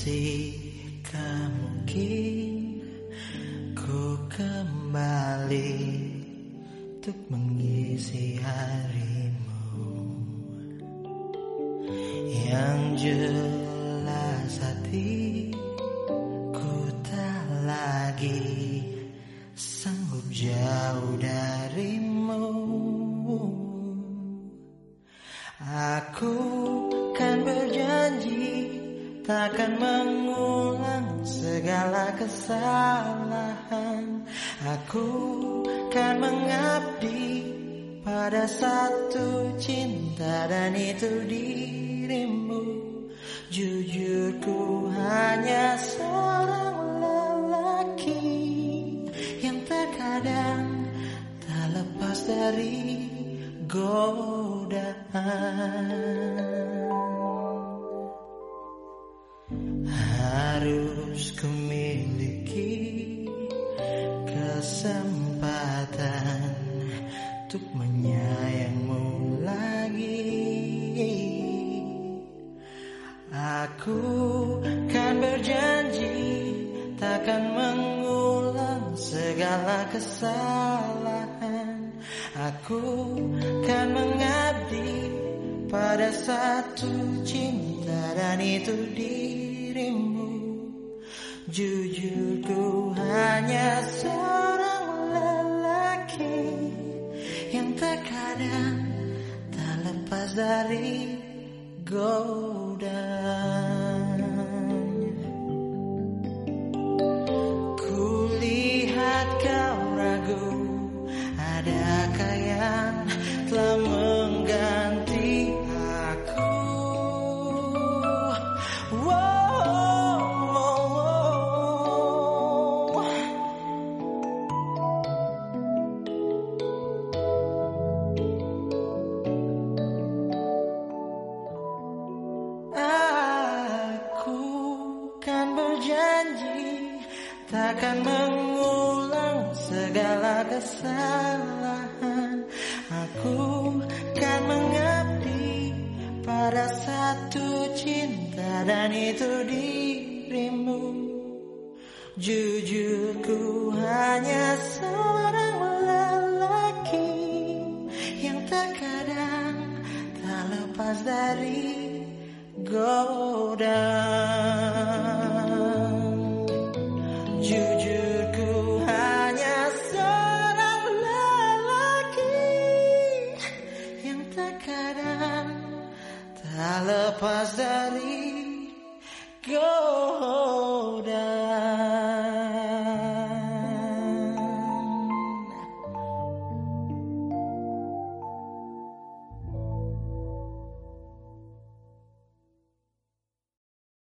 Masihkah mungkin ku kembali untuk mengisi harimu? Yang jelas hatiku tak lagi sanggup jauh darimu. Aku kan berjanji takkan mengulang segala kesalahan. Aku kan mengabdi pada satu cinta, dan itu dirimu. Jujur ku hanya seorang lelaki yang terkadang tak lepas dari godaan. Harus ku miliki kesempatan untuk menyayangmu lagi. Aku kan berjanji takkan mengulang segala kesalahan. Aku kan mengabdi pada satu cinta, dan itu dirimu. Jujur ku hanya seorang lelaki yang terkadang tak lepas dari godaan. Kulihat kau ragu, adakah yang telah mengganti aku? Berjanji takkan mengulang segala kesalahan. Aku kan mengabdi pada satu cinta, dan itu dirimu. Jujur ku hanya seorang lelaki yang terkadang tak lepas dari godaan. Jujur ku hanya seorang lelaki yang terkadang tak lepas dari godaan.